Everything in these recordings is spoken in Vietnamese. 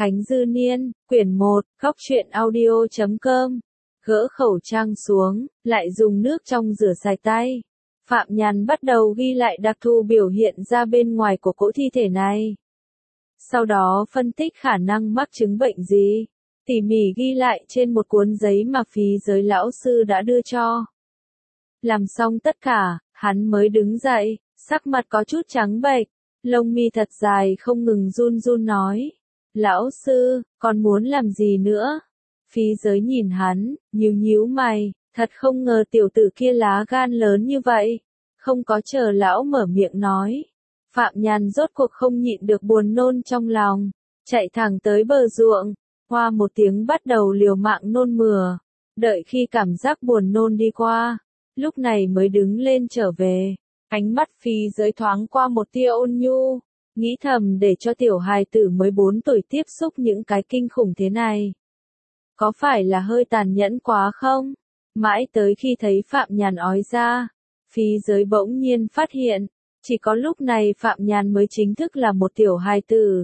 Khánh Dư Niên, quyển 1, Góc truyện audio.com. Gỡ khẩu trang xuống, lại dùng nước trong rửa sạch tay. Phạm Nhàn bắt đầu ghi lại đặc thù biểu hiện ra bên ngoài của cỗ thi thể này. Sau đó phân tích khả năng mắc chứng bệnh gì, tỉ mỉ ghi lại trên một cuốn giấy mà phí giới lão sư đã đưa cho. Làm xong tất cả, hắn mới đứng dậy, sắc mặt có chút trắng bệch, lông mi thật dài không ngừng run run nói. Lão sư, còn muốn làm gì nữa? Phí giới nhìn hắn, nhíu mày, thật không ngờ tiểu tử kia lá gan lớn như vậy. Không có chờ lão mở miệng nói. Phạm Nhàn rốt cuộc không nhịn được buồn nôn trong lòng, chạy thẳng tới bờ ruộng, hoa một tiếng bắt đầu liều mạng nôn mửa. Đợi khi cảm giác buồn nôn đi qua, lúc này mới đứng lên trở về. Ánh mắt phí giới thoáng qua một tia ôn nhu, nghĩ thầm để cho tiểu hài tử mới 4 tuổi tiếp xúc những cái kinh khủng thế này. Có phải là hơi tàn nhẫn quá không? Mãi tới khi thấy Phạm Nhàn ói ra, phí giới bỗng nhiên phát hiện, chỉ có lúc này Phạm Nhàn mới chính thức là một tiểu hài tử.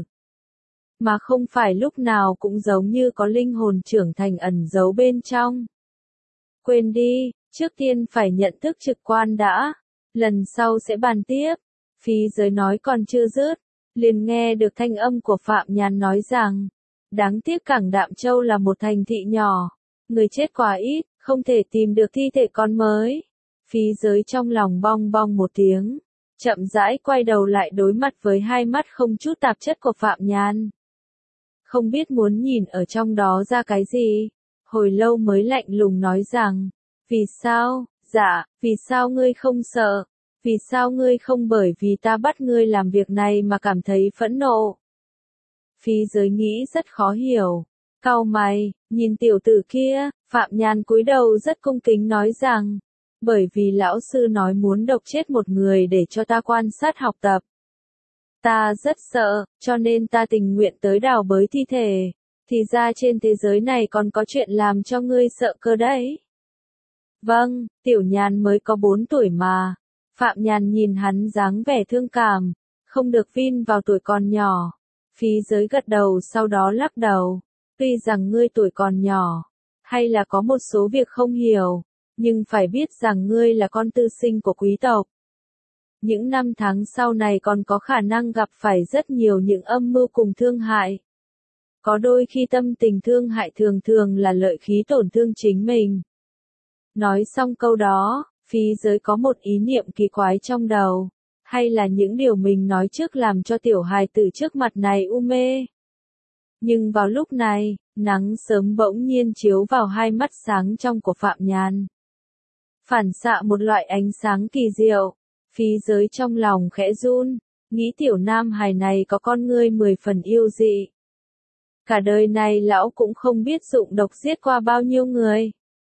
Mà không phải lúc nào cũng giống như có linh hồn trưởng thành ẩn giấu bên trong. Quên đi, trước tiên phải nhận thức trực quan đã, lần sau sẽ bàn tiếp. Phí giới nói còn chưa dứt, liền nghe được thanh âm của Phạm Nhàn nói rằng, đáng tiếc Cảng Đạm Châu là một thành thị nhỏ, người chết quá ít, không thể tìm được thi thể con mới. Phí giới trong lòng bong bong một tiếng, chậm rãi quay đầu lại đối mặt với hai mắt không chút tạp chất của Phạm Nhàn. Không biết muốn nhìn ở trong đó ra cái gì, hồi lâu mới lạnh lùng nói rằng, vì sao, dạ, vì sao ngươi không sợ? Vì sao ngươi không bởi vì ta bắt ngươi làm việc này mà cảm thấy phẫn nộ? Phí giới nghĩ rất khó hiểu. Cau mày, nhìn tiểu tử kia, Phạm Nhàn cúi đầu rất cung kính nói rằng, bởi vì lão sư nói muốn độc chết một người để cho ta quan sát học tập. Ta rất sợ, cho nên ta tình nguyện tới đào bới thi thể. Thì ra trên thế giới này còn có chuyện làm cho ngươi sợ cơ đấy. Vâng, tiểu Nhàn mới có 4 tuổi mà. Phạm Nhàn nhìn hắn dáng vẻ thương cảm, không được vin vào tuổi còn nhỏ. Phí giới gật đầu sau đó lắc đầu. Tuy rằng ngươi tuổi còn nhỏ, hay là có một số việc không hiểu, nhưng phải biết rằng ngươi là con tư sinh của quý tộc. Những năm tháng sau này còn có khả năng gặp phải rất nhiều những âm mưu cùng thương hại. Có đôi khi tâm tình thương hại thường thường là lợi khí tổn thương chính mình. Nói xong câu đó, phí giới có một ý niệm kỳ quái trong đầu, hay là những điều mình nói trước làm cho tiểu hài tử trước mặt này u mê. Nhưng vào lúc này, nắng sớm bỗng nhiên chiếu vào hai mắt sáng trong của Phạm Nhàn. Phản xạ một loại ánh sáng kỳ diệu, phí giới trong lòng khẽ run, nghĩ tiểu nam hài này có con ngươi 10 phần yêu dị. Cả đời này lão cũng không biết dụng độc giết qua bao nhiêu người.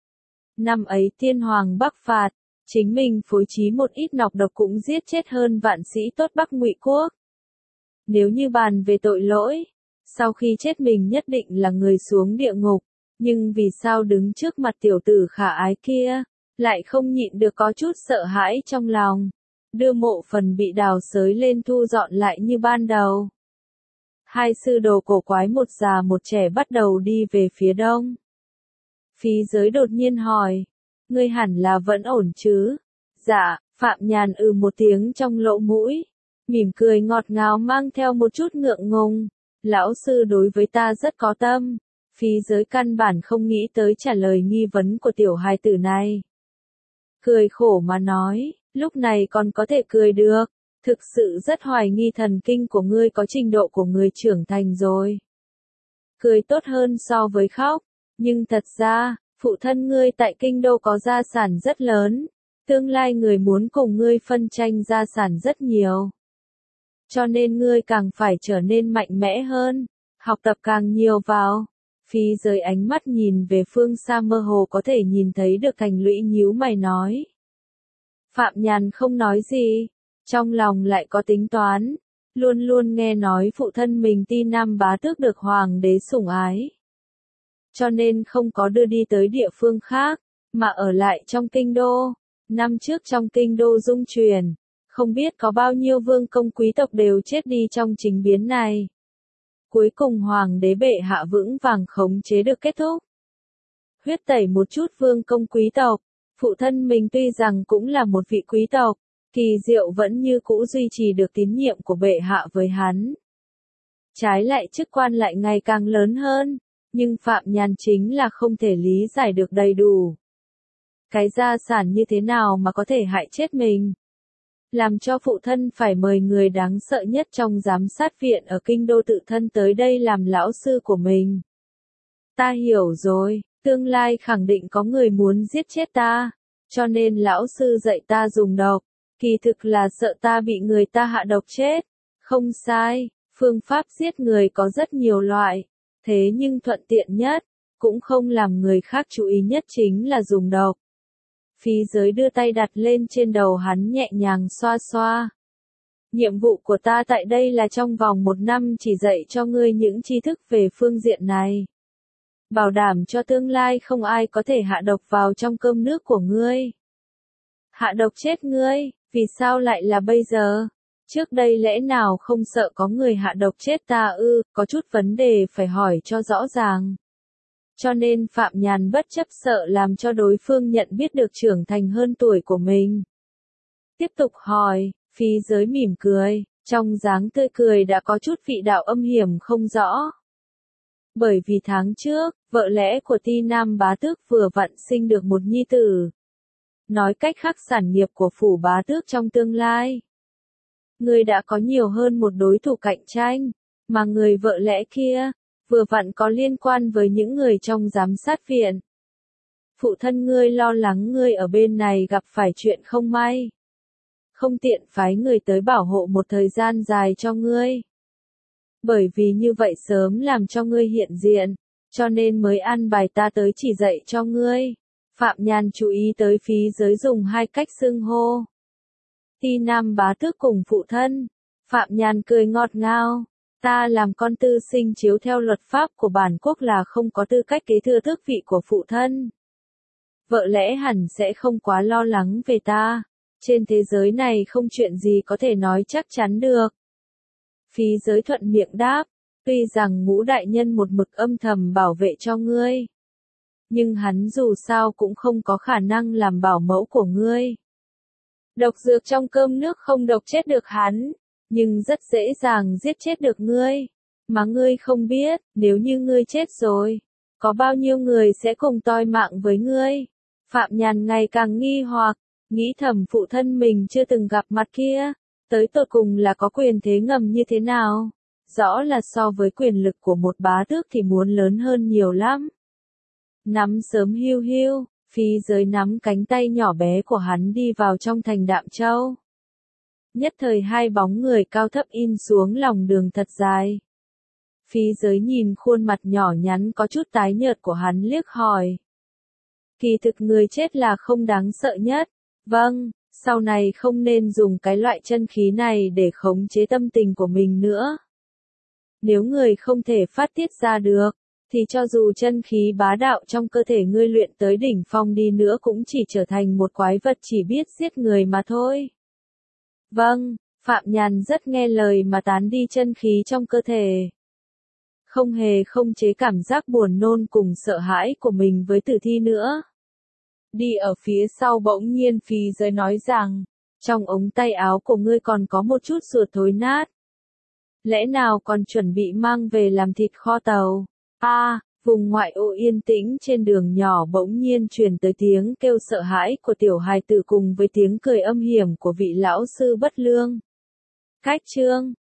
Năm ấy tiên hoàng Bắc phạt, chính mình phối trí một ít nọc độc cũng giết chết hơn vạn sĩ tốt Bắc Ngụy quốc. Nếu như bàn về tội lỗi, sau khi chết mình nhất định là người xuống địa ngục, nhưng vì sao đứng trước mặt tiểu tử khả ái kia, lại không nhịn được có chút sợ hãi trong lòng, đưa mộ phần bị đào xới lên thu dọn lại như ban đầu. Hai sư đồ cổ quái một già một trẻ bắt đầu đi về phía đông. Phí giới đột nhiên hỏi, ngươi hẳn là vẫn ổn chứ? Dạ, Phạm Nhàn một tiếng trong lỗ mũi, mỉm cười ngọt ngào mang theo một chút ngượng ngùng. Lão sư đối với ta rất có tâm. Phí giới căn bản không nghĩ tới trả lời nghi vấn của tiểu hài tử này. Cười khổ mà nói, lúc này còn có thể cười được, thực sự rất hoài nghi thần kinh của ngươi có trình độ của người trưởng thành rồi. Cười tốt hơn so với khóc, nhưng thật ra, phụ thân ngươi tại kinh đô có gia sản rất lớn, tương lai người muốn cùng ngươi phân tranh gia sản rất nhiều. Cho nên ngươi càng phải trở nên mạnh mẽ hơn, học tập càng nhiều vào. Phí giới ánh mắt nhìn về phương xa mơ hồ có thể nhìn thấy được Thành Lũy nhíu mày nói. Phạm Nhàn không nói gì, trong lòng lại có tính toán, luôn luôn nghe nói phụ thân mình Ti Nam bá tước được hoàng đế sủng ái. Cho nên không có đưa đi tới địa phương khác, mà ở lại trong kinh đô. Năm trước trong kinh đô dung truyền, không biết có bao nhiêu vương công quý tộc đều chết đi trong chính biến này. Cuối cùng hoàng đế bệ hạ vững vàng khống chế được kết thúc. Huyết tẩy một chút vương công quý tộc, phụ thân mình tuy rằng cũng là một vị quý tộc, Kỳ Diệu vẫn như cũ duy trì được tín nhiệm của bệ hạ với hắn. Trái lại chức quan lại ngày càng lớn hơn, nhưng Phạm Nhàn chính là không thể lý giải được đầy đủ. Cái gia sản như thế nào mà có thể hại chết mình? Làm cho phụ thân phải mời người đáng sợ nhất trong giám sát viện ở kinh đô tự thân tới đây làm lão sư của mình. Ta hiểu rồi, tương lai khẳng định có người muốn giết chết ta, cho nên lão sư dạy ta dùng độc, kỳ thực là sợ ta bị người ta hạ độc chết. Không sai, phương pháp giết người có rất nhiều loại, thế nhưng thuận tiện nhất, cũng không làm người khác chú ý nhất chính là dùng độc. Phí Giới đưa tay đặt lên trên đầu hắn nhẹ nhàng xoa xoa. Nhiệm vụ của ta tại đây là trong vòng 1 năm chỉ dạy cho ngươi những tri thức về phương diện này. Bảo đảm cho tương lai không ai có thể hạ độc vào trong cơm nước của ngươi. Hạ độc chết ngươi, vì sao lại là bây giờ? Trước đây lẽ nào không sợ có người hạ độc chết ta ư? Có chút vấn đề phải hỏi cho rõ ràng. Cho nên Phạm Nhàn bất chấp sợ làm cho đối phương nhận biết được trưởng thành hơn tuổi của mình. Tiếp tục hỏi, Phí Giới mỉm cười, trong dáng tươi cười đã có chút vị đạo âm hiểm không rõ. Bởi vì tháng trước, vợ lẽ của Ti Nam bá tước vừa vặn sinh được một nhi tử. Nói cách khác sản nghiệp của phủ bá tước trong tương lai. Người đã có nhiều hơn một đối thủ cạnh tranh, mà người vợ lẽ kia, vừa vặn có liên quan với những người trong giám sát viện. Phụ thân ngươi lo lắng ngươi ở bên này gặp phải chuyện không may. Không tiện phái người tới bảo hộ một thời gian dài cho ngươi. Bởi vì như vậy sớm làm cho ngươi hiện diện, cho nên mới an bài ta tới chỉ dạy cho ngươi. Phạm Nhàn chú ý tới Phí Giới dùng hai cách xưng hô. Ti Nam bá tước cùng phụ thân. Phạm Nhàn cười ngọt ngào. Ta làm con tư sinh chiếu theo luật pháp của bản quốc là không có tư cách kế thừa tước vị của phụ thân. Vợ lẽ hẳn sẽ không quá lo lắng về ta. Trên thế giới này không chuyện gì có thể nói chắc chắn được. Phí Giới thuận miệng đáp, tuy rằng Ngũ đại nhân một mực âm thầm bảo vệ cho ngươi. Nhưng hắn dù sao cũng không có khả năng làm bảo mẫu của ngươi. Độc dược trong cơm nước không độc chết được hắn, nhưng rất dễ dàng giết chết được ngươi. Mà ngươi không biết, nếu như ngươi chết rồi, có bao nhiêu người sẽ cùng toi mạng với ngươi. Phạm Nhàn ngày càng nghi hoặc, nghĩ thầm phụ thân mình chưa từng gặp mặt kia, tới tột cùng là có quyền thế ngầm như thế nào. Rõ là so với quyền lực của một bá tước thì muốn lớn hơn nhiều lắm. Nắm sớm hiu hiu, Phí Giới nắm cánh tay nhỏ bé của hắn đi vào trong thành Đạm Châu. Nhất thời hai bóng người cao thấp in xuống lòng đường thật dài. Phí Giới nhìn khuôn mặt nhỏ nhắn có chút tái nhợt của hắn liếc hỏi. Kỳ thực người chết là không đáng sợ nhất. Vâng, sau này không nên dùng cái loại chân khí này để khống chế tâm tình của mình nữa. Nếu người không thể phát tiết ra được, thì cho dù chân khí bá đạo trong cơ thể ngươi luyện tới đỉnh phong đi nữa cũng chỉ trở thành một quái vật chỉ biết giết người mà thôi. Vâng, Phạm Nhàn rất nghe lời mà tán đi chân khí trong cơ thể. Không hề không chế cảm giác buồn nôn cùng sợ hãi của mình với tử thi nữa. Đi ở phía sau bỗng nhiên Phí Giới nói rằng, trong ống tay áo của ngươi còn có một chút ruột thối nát. Lẽ nào còn chuẩn bị mang về làm thịt kho tàu? Vùng ngoại ô yên tĩnh trên đường nhỏ bỗng nhiên truyền tới tiếng kêu sợ hãi của tiểu hài tử cùng với tiếng cười âm hiểm của vị lão sư bất lương. Cách chương